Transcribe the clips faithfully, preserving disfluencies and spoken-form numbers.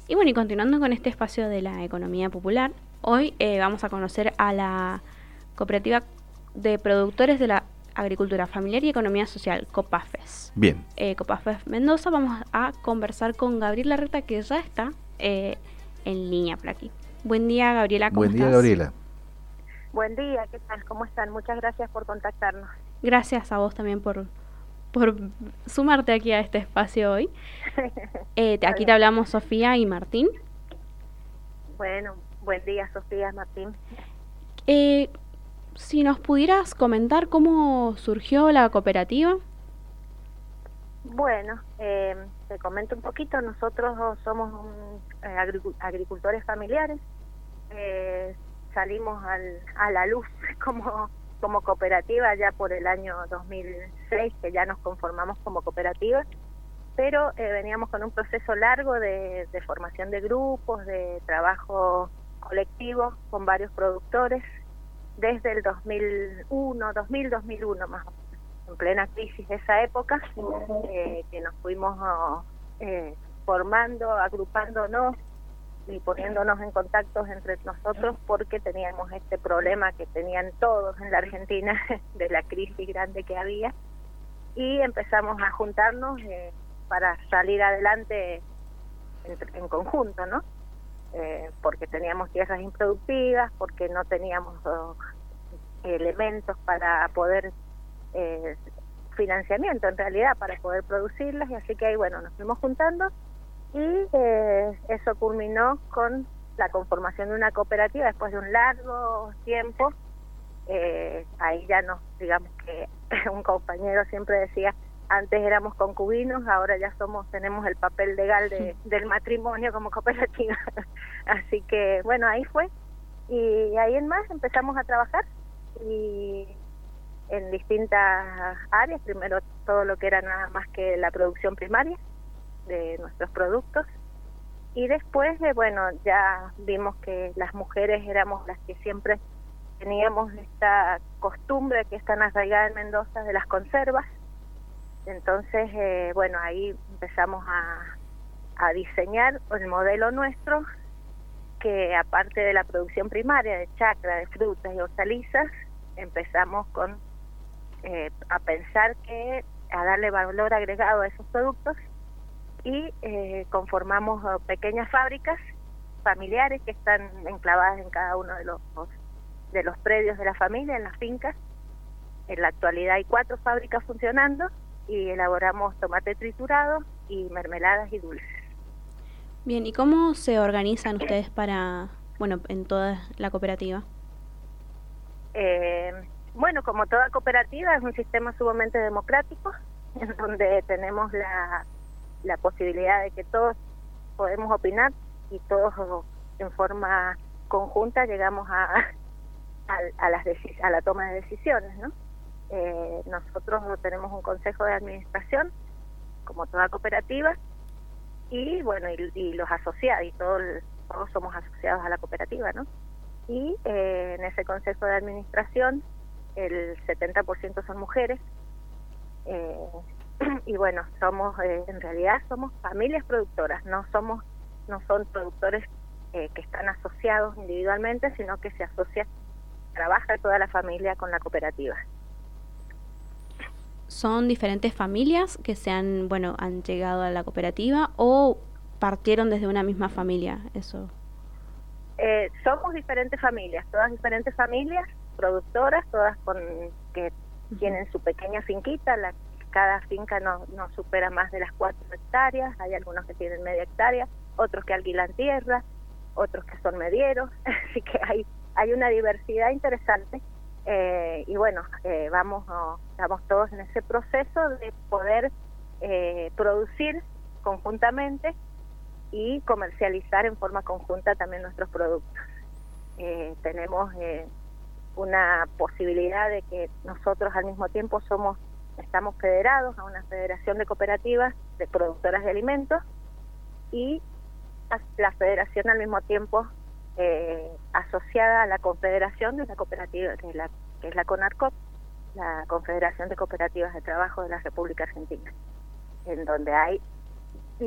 Y bueno, y continuando con este espacio de la economía popular, hoy eh, vamos a conocer a la cooperativa de productores de la agricultura familiar y economía social, COPAFES. Bien. Eh, COPAFES Mendoza, vamos a conversar con Gabriela Reta, que ya está eh, en línea por aquí. Buen día, Gabriela, ¿cómo Buen día, estás? Gabriela. Buen día, ¿qué tal? ¿Cómo están? Muchas gracias por contactarnos. Gracias a vos también por, por sumarte aquí a este espacio hoy. Eh, aquí te hablamos Sofía y Martín. Bueno, buen día, Sofía, Martín. Eh, si nos pudieras comentar cómo surgió la cooperativa. Bueno, eh, te comento un poquito. Nosotros somos un, eh, agricultores familiares. Eh, salimos al, a la luz como, como cooperativa ya por el año dos mil seis, que ya nos conformamos como cooperativa. Pero eh, veníamos con un proceso largo de, de formación de grupos, de trabajo colectivo con varios productores, desde el dos mil uno, dos mil, dos mil uno más o menos, en plena crisis de esa época, eh, que nos fuimos eh, formando, agrupándonos y poniéndonos en contactos entre nosotros porque teníamos este problema que tenían todos en la Argentina de la crisis grande que había, y empezamos a juntarnos eh, para salir adelante en, en conjunto, ¿no? Eh, porque teníamos tierras improductivas, porque no teníamos oh, elementos para poder, eh, financiamiento en realidad, para poder producirlas, y así que ahí, bueno, nos fuimos juntando, y eh, eso culminó con la conformación de una cooperativa después de un largo tiempo. Eh, ahí ya nos, digamos que un compañero siempre decía, antes éramos concubinos, ahora ya somos, tenemos el papel legal de, del matrimonio como cooperativa. Así que, bueno, ahí fue. Y ahí en más empezamos a trabajar y en distintas áreas. Primero todo lo que era nada más que la producción primaria de nuestros productos. Y después, eh, bueno, ya vimos que las mujeres éramos las que siempre teníamos esta costumbre que es tan arraigada en Mendoza de las conservas. Entonces, eh, bueno, ahí empezamos a, a diseñar el modelo nuestro, que aparte de la producción primaria de chacra, de frutas y hortalizas, empezamos con eh, a pensar que a darle valor agregado a esos productos, y eh, conformamos uh, pequeñas fábricas familiares que están enclavadas en cada uno de los de los predios de la familia, en las fincas. En la actualidad hay cuatro fábricas funcionando y elaboramos tomate triturado y mermeladas y dulces. Bien, ¿y cómo se organizan ustedes para, bueno, en toda la cooperativa? Eh, bueno, como toda cooperativa, es un sistema sumamente democrático, en donde tenemos la, la posibilidad de que todos podemos opinar y todos en forma conjunta llegamos a, a, a, las decis- a la toma de decisiones, ¿no? Eh, nosotros tenemos un consejo de administración, como toda cooperativa, y bueno, y, y los asociados, y todo el, todos somos asociados a la cooperativa, ¿no? Y eh, en ese consejo de administración el setenta por ciento son mujeres, eh, y bueno, somos, eh, en realidad somos familias productoras, no somos, no son productores eh, que están asociados individualmente, sino que se asocia, trabaja toda la familia con la cooperativa. ¿Son diferentes familias que se han, bueno, han llegado a la cooperativa o partieron desde una misma familia? Eso. Eh, somos diferentes familias, todas diferentes familias productoras, todas con que uh-huh. tienen su pequeña finquita. La, cada finca no, no supera más de las cuatro hectáreas. Hay algunos que tienen media hectárea, otros que alquilan tierra, otros que son medieros. Así que hay hay una diversidad interesante. Eh, y bueno, eh, vamos, oh, estamos todos en ese proceso de poder eh, producir conjuntamente y comercializar en forma conjunta también nuestros productos. Eh, tenemos eh, una posibilidad de que nosotros al mismo tiempo somos, estamos federados a una federación de cooperativas de productoras de alimentos, y la federación al mismo tiempo eh, asociada a la confederación de la cooperativa, que es la, que es la CONARCOP, la Confederación de Cooperativas de Trabajo de la República Argentina, en donde hay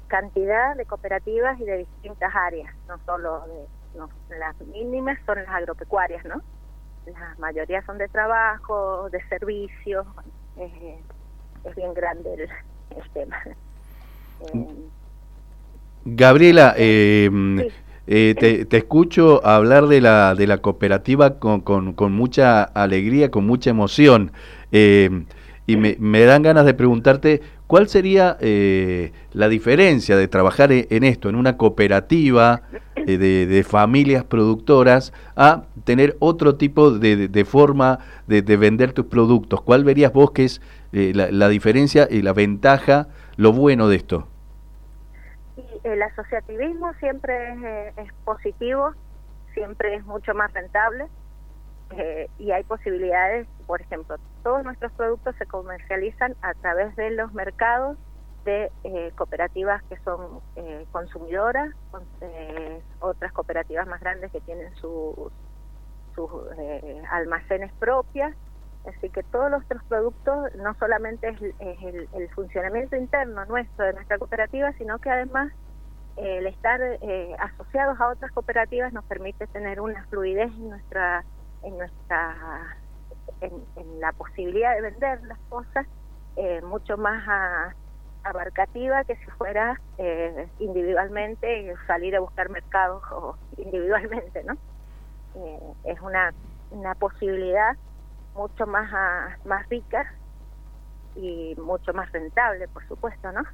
cantidad de cooperativas y de distintas áreas, no solo de no, las mínimas son las agropecuarias, ¿no? La mayoría son de trabajo, de servicios, eh, es bien grande el, el tema. Eh, Gabriela, eh, sí. eh, te, te escucho hablar de la de la cooperativa con, con, con mucha alegría, con mucha emoción, eh, y me, me dan ganas de preguntarte cuál sería eh, la diferencia de trabajar en, en esto, en una cooperativa eh, de, de familias productoras, a tener otro tipo de, de, de forma de, de vender tus productos. ¿Cuál verías vos que es eh, la, la diferencia y la ventaja, lo bueno de esto? El asociativismo siempre es, eh, es positivo, siempre es mucho más rentable, eh, y hay posibilidades. Por ejemplo, todos nuestros productos se comercializan a través de los mercados de eh, cooperativas que son eh, consumidoras, con, eh, otras cooperativas más grandes que tienen sus, sus eh, almacenes propias. Así que todos nuestros productos no solamente es, es el, el funcionamiento interno nuestro, de nuestra cooperativa, sino que además eh, el estar eh, asociados a otras cooperativas nos permite tener una fluidez en nuestra en nuestra en, en la posibilidad de vender las cosas eh, mucho más a, abarcativa que si fuera eh, individualmente y salir a buscar mercados o individualmente, ¿no? Eh, es una una posibilidad mucho más a, más rica y mucho más rentable, por supuesto, ¿no?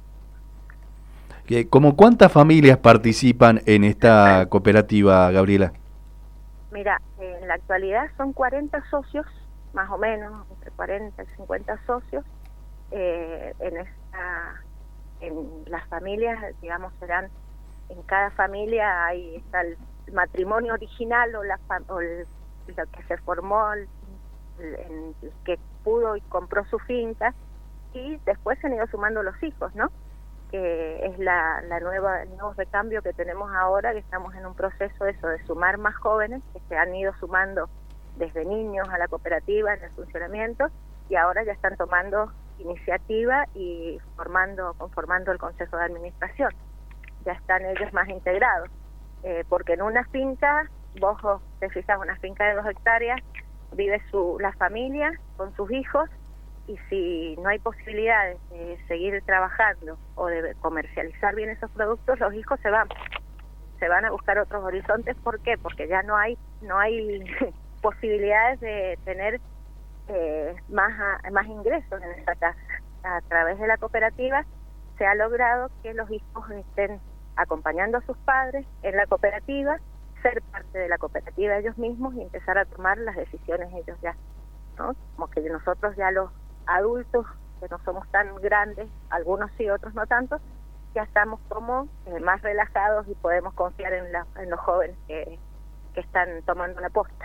¿Cómo cuántas familias participan en esta cooperativa, Gabriela? Mira, en la actualidad son cuarenta socios, más o menos, entre cuarenta y cincuenta socios. Eh, en esta, en las familias, digamos, serán, en cada familia ahí está el matrimonio original o, la, o el, lo que se formó, el, el, el que pudo y compró su finca, y después se han ido sumando los hijos, ¿no? Que es la, la nueva, el nuevo recambio que tenemos ahora, que estamos en un proceso de eso, de sumar más jóvenes que se han ido sumando desde niños a la cooperativa en el funcionamiento, y ahora ya están tomando iniciativa y formando, conformando el consejo de administración. Ya están ellos más integrados, eh, porque en una finca, vos te fijas, una finca de dos hectáreas, vive su, la familia con sus hijos, y si no hay posibilidades de seguir trabajando o de comercializar bien esos productos, los hijos se van, se van a buscar otros horizontes. ¿Por qué? Porque ya no hay, no hay posibilidades de tener eh, más, a, más ingresos en esa casa. A través de la cooperativa se ha logrado que los hijos estén acompañando a sus padres en la cooperativa, ser parte de la cooperativa ellos mismos y empezar a tomar las decisiones ellos ya, ¿no? Como que nosotros ya los adultos, que no somos tan grandes, algunos sí, otros no tanto, ya estamos como eh, más relajados y podemos confiar en, la, en los jóvenes que, que están tomando la posta.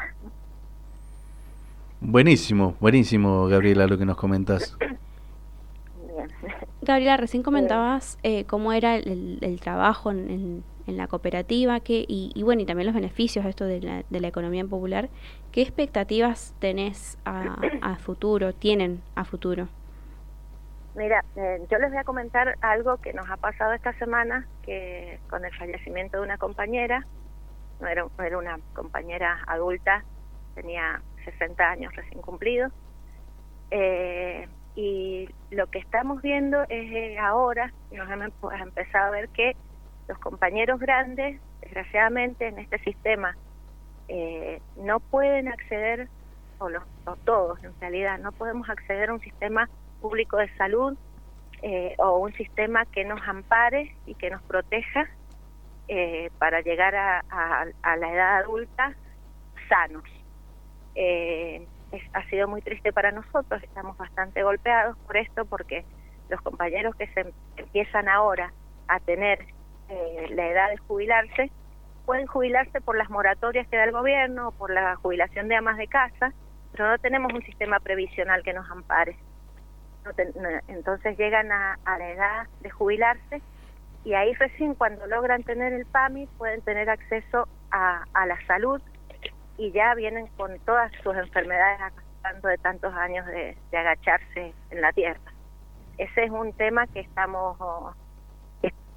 Buenísimo, buenísimo, Gabriela, lo que nos comentás. Bien. Gabriela, recién comentabas eh, cómo era el, el trabajo en, en, en la cooperativa, que y, y bueno, y también los beneficios de esto de la, de la economía popular. ¿Qué expectativas tenés a, a futuro, tienen a futuro? Mira, eh, yo les voy a comentar algo que nos ha pasado esta semana, que con el fallecimiento de una compañera, no era, no era una compañera adulta, tenía sesenta años recién cumplidos, eh, y lo que estamos viendo es eh, ahora, nos hemos empezado a ver que los compañeros grandes, desgraciadamente en este sistema, eh, no pueden acceder, o, los, o todos en realidad, no podemos acceder a un sistema público de salud eh, o un sistema que nos ampare y que nos proteja eh, para llegar a, a, a la edad adulta sanos. Eh, es, ha sido muy triste para nosotros, estamos bastante golpeados por esto, porque los compañeros que se empiezan ahora a tener eh, la edad de jubilarse, pueden jubilarse por las moratorias que da el gobierno o por la jubilación de amas de casa, pero no tenemos un sistema previsional que nos ampare. No te, no, entonces llegan a, a la edad de jubilarse, y ahí recién cuando logran tener el PAMI pueden tener acceso a, a la salud, y ya vienen con todas sus enfermedades arrastrando de tantos años de, de agacharse en la tierra. Ese es un tema que estamos, oh, que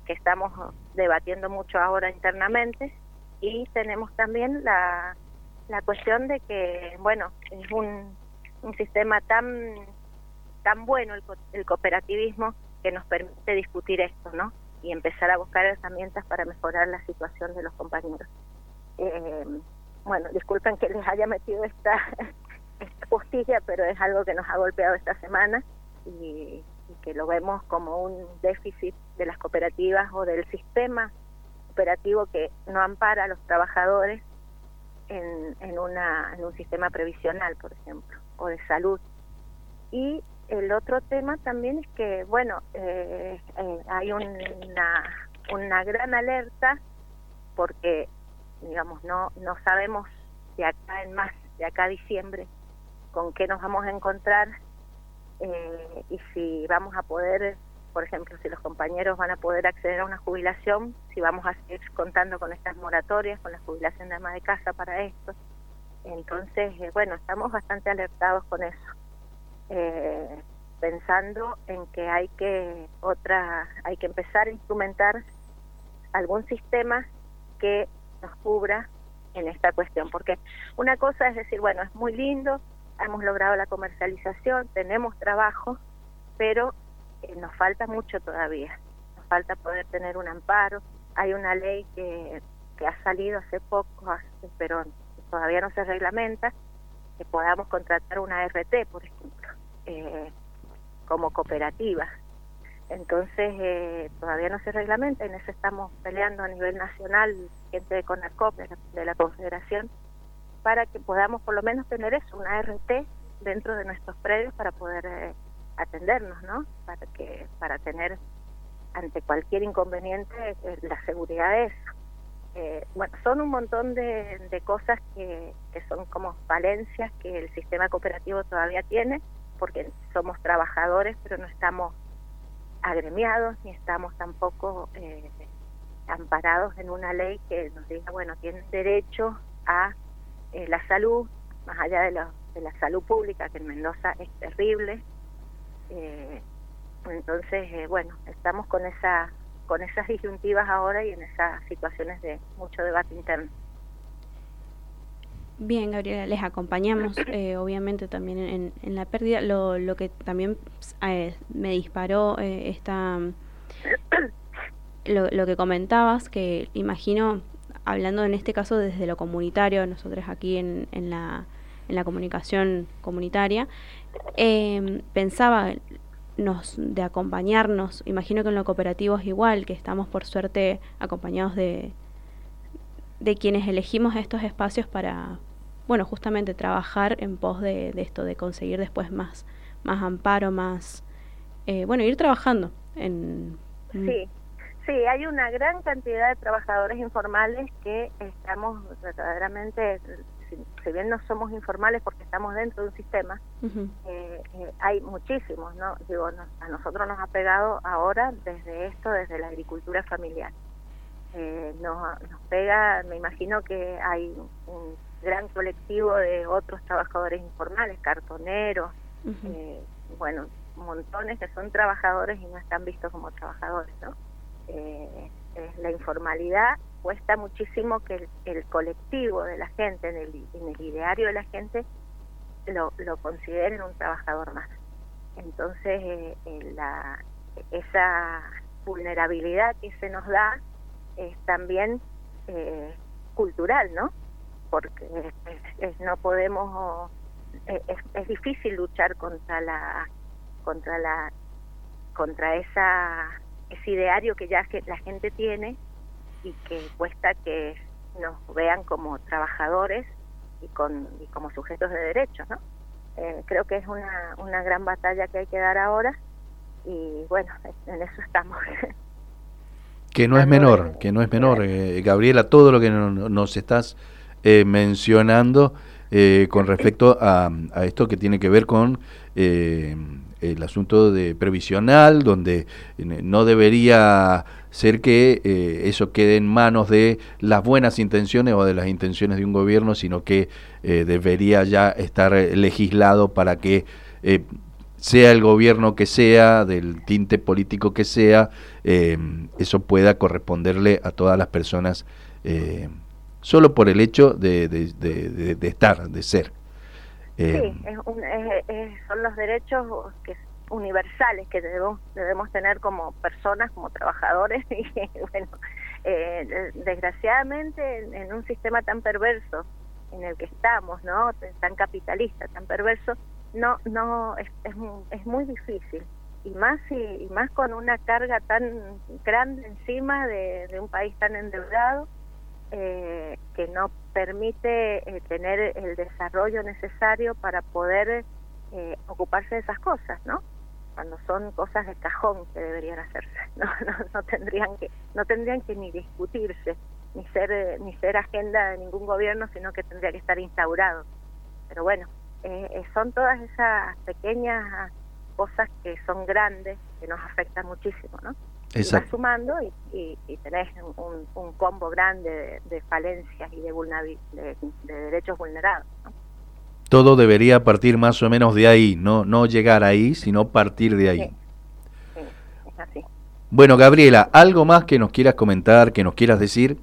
que estamos debatiendo mucho ahora internamente, y tenemos también la, la cuestión de que, bueno, es un, un sistema tan tan bueno el, el cooperativismo, que nos permite discutir esto, ¿no? Y empezar a buscar herramientas para mejorar la situación de los compañeros. Eh, bueno, disculpen que les haya metido esta, esta postilla, pero es algo que nos ha golpeado esta semana, y, y que lo vemos como un déficit de las cooperativas o del sistema cooperativo, que no ampara a los trabajadores en, en, una, en un sistema previsional, por ejemplo, o de salud. Y el otro tema también es que, bueno, eh, eh, hay una, una gran alerta, porque, digamos, no, no sabemos de acá en más, de acá a diciembre, con qué nos vamos a encontrar, eh, y si vamos a poder, por ejemplo, si los compañeros van a poder acceder a una jubilación, si vamos a seguir contando con estas moratorias, con la jubilación de ama de casa para esto. Entonces, eh, bueno, estamos bastante alertados con eso. Eh, pensando en que hay que otra hay que empezar a instrumentar algún sistema que nos cubra en esta cuestión, porque una cosa es decir, bueno, es muy lindo, hemos logrado la comercialización, tenemos trabajo, pero eh, nos falta mucho todavía, nos falta poder tener un amparo. Hay una ley que, que ha salido hace poco, hace, pero todavía no se reglamenta, que podamos contratar una R T, por ejemplo, eh, como cooperativa. Entonces, eh, todavía no se reglamenta, y en eso estamos peleando a nivel nacional, gente de CONACOP, de la, de la Confederación, para que podamos por lo menos tener eso, una R T dentro de nuestros predios para poder eh, atendernos, ¿no? Para que para tener ante cualquier inconveniente eh, la seguridad de eso. Eh, bueno, son un montón de, de cosas que, que son como falencias que el sistema cooperativo todavía tiene, porque somos trabajadores, pero no estamos agremiados, ni estamos tampoco eh, amparados en una ley que nos diga, bueno, tienen derecho a eh, la salud, más allá de, lo, de la salud pública, que en Mendoza es terrible. Eh, entonces, eh, bueno, estamos con esa con esas disyuntivas ahora y en esas situaciones de mucho debate interno. Bien, Gabriela, les acompañamos eh, obviamente también en, en la pérdida. Lo, lo que también eh, me disparó eh, esta lo, lo que comentabas, que imagino, hablando en este caso desde lo comunitario, nosotros aquí en, en, la, en la comunicación comunitaria, eh, pensaba nos de acompañarnos, imagino que en lo cooperativo es igual, que estamos por suerte acompañados de, de quienes elegimos estos espacios para, bueno, justamente trabajar en pos de, de esto, de conseguir después más, más amparo, más, eh, bueno, ir trabajando en... Sí, sí, hay una gran cantidad de trabajadores informales que estamos verdaderamente, si, si bien no somos informales porque estamos dentro de un sistema, uh-huh. eh, eh, hay muchísimos, ¿no? Digo, no, a nosotros nos ha pegado ahora desde esto, desde la agricultura familiar. Eh, nos, nos pega, me imagino que hay un gran colectivo de otros trabajadores informales, cartoneros, uh-huh. eh, bueno, montones que son trabajadores y no están vistos como trabajadores, ¿no? Eh, eh, la informalidad cuesta muchísimo que el, el colectivo de la gente, en el, en el ideario de la gente, lo, lo consideren un trabajador más. Entonces, eh, eh, la, esa vulnerabilidad que se nos da es también eh, cultural, ¿no? Porque es, es, no podemos, es, es difícil luchar contra la, contra la, contra esa ese ideario que ya que la gente tiene y que cuesta que nos vean como trabajadores y con y como sujetos de derechos, ¿no? Eh, creo que es una una gran batalla que hay que dar ahora y bueno, en eso estamos. Que no es menor, que no es menor, eh, Gabriela, todo lo que no, nos estás eh, mencionando eh, con respecto a, a esto que tiene que ver con eh, el asunto de previsional, donde no debería ser que eh, eso quede en manos de las buenas intenciones o de las intenciones de un gobierno, sino que eh, debería ya estar legislado para que eh, sea el gobierno que sea, del tinte político que sea, eh, eso pueda corresponderle a todas las personas, eh, solo por el hecho de, de, de, de, de estar, de ser. Eh, sí, es un, es, es, son los derechos que universales que debemos debemos tener como personas, como trabajadores, y bueno, eh, desgraciadamente en, en un sistema tan perverso en el que estamos, ¿no? Tan capitalista, tan perverso, no no es es, es muy difícil, y más y, y más con una carga tan grande encima de, de un país tan endeudado, eh, que no permite eh, tener el desarrollo necesario para poder eh, ocuparse de esas cosas, ¿no? Cuando son cosas de cajón que deberían hacerse, no no, no tendrían que no tendrían que ni discutirse, ni ser eh, ni ser agenda de ningún gobierno, sino que tendría que estar instaurado. Pero bueno, eh, son todas esas pequeñas cosas que son grandes, que nos afectan muchísimo, ¿no? Exacto. Y vas sumando y, y, y tenés un, un combo grande de, de falencias y de, de, de derechos vulnerados, ¿no? Todo debería partir más o menos de ahí, no no llegar ahí, sino partir de ahí. Sí, sí, es así. Bueno, Gabriela, ¿algo más que nos quieras comentar, que nos quieras decir?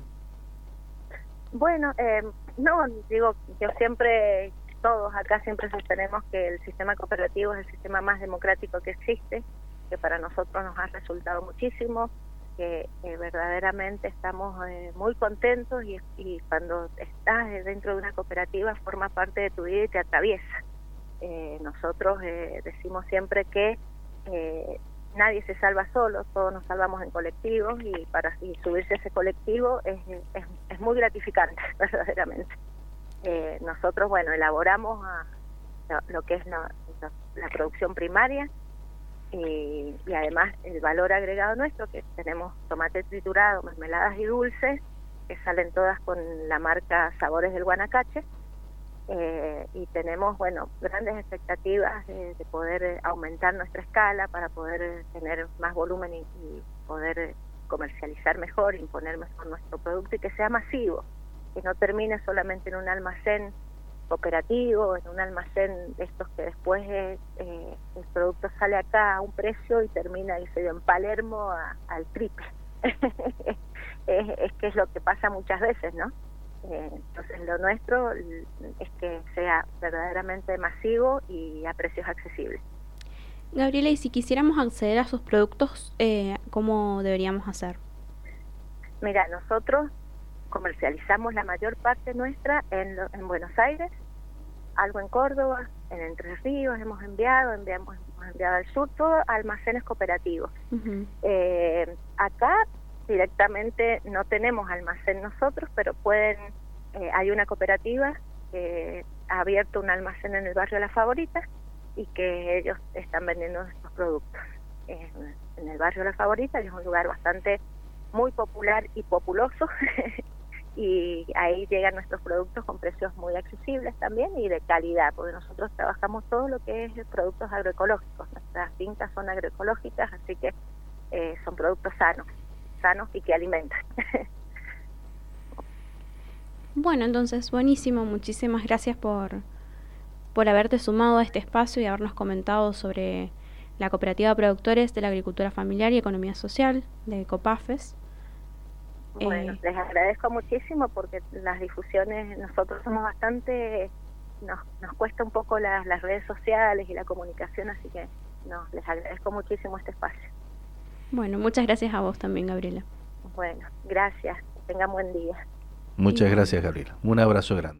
Bueno, eh, no, digo, yo siempre, todos acá siempre sostenemos que el sistema cooperativo es el sistema más democrático que existe, que para nosotros nos ha resultado muchísimo, que eh, verdaderamente estamos eh, muy contentos, y, y cuando estás dentro de una cooperativa forma parte de tu vida y te atraviesa. Eh, nosotros eh, decimos siempre que eh, nadie se salva solo, todos nos salvamos en colectivos, y para y subirse a ese colectivo es, es, es muy gratificante, verdaderamente. Eh, nosotros, bueno, elaboramos a, lo, lo que es la, la, la producción primaria, y, y además el valor agregado nuestro, que tenemos tomate triturado, mermeladas y dulces, que salen todas con la marca Sabores del Guanacache, eh, y tenemos, bueno, grandes expectativas de, de poder aumentar nuestra escala para poder tener más volumen y, y poder comercializar mejor, imponer mejor nuestro producto, y que sea masivo, que no termine solamente en un almacén cooperativo, en un almacén de estos que después eh, eh, el producto sale acá a un precio y termina, dice yo, en Palermo a, al triple. es, es que es lo que pasa muchas veces, ¿no? Eh, entonces lo nuestro es que sea verdaderamente masivo y a precios accesibles. Gabriela, y si quisiéramos acceder a sus productos, eh, ¿cómo deberíamos hacer? Mira, nosotros comercializamos la mayor parte nuestra en, lo, en Buenos Aires, algo en Córdoba, en Entre Ríos hemos enviado, enviamos, hemos enviado al sur, todo a almacenes cooperativos. Uh-huh. Eh, acá directamente no tenemos almacén nosotros, pero pueden, eh, hay una cooperativa que ha abierto un almacén en el barrio La Favorita, y que ellos están vendiendo estos productos. Eh, en el barrio La Favorita, que es un lugar bastante muy popular y populoso, y ahí llegan nuestros productos con precios muy accesibles también y de calidad, porque nosotros trabajamos todo lo que es productos agroecológicos. Nuestras fincas son agroecológicas, así que eh, son productos sanos, sanos y que alimentan. Bueno, entonces, buenísimo. Muchísimas gracias por, por haberte sumado a este espacio y habernos comentado sobre la Cooperativa de Productores de la Agricultura Familiar y Economía Social de COPAFES. Bueno, eh, les agradezco muchísimo, porque las difusiones, nosotros somos bastante, nos, nos cuesta un poco las, las redes sociales y la comunicación, así que no, les agradezco muchísimo este espacio. Bueno, muchas gracias a vos también, Gabriela. Bueno, gracias, que tengan buen día. Muchas gracias, Gabriela. Un abrazo grande.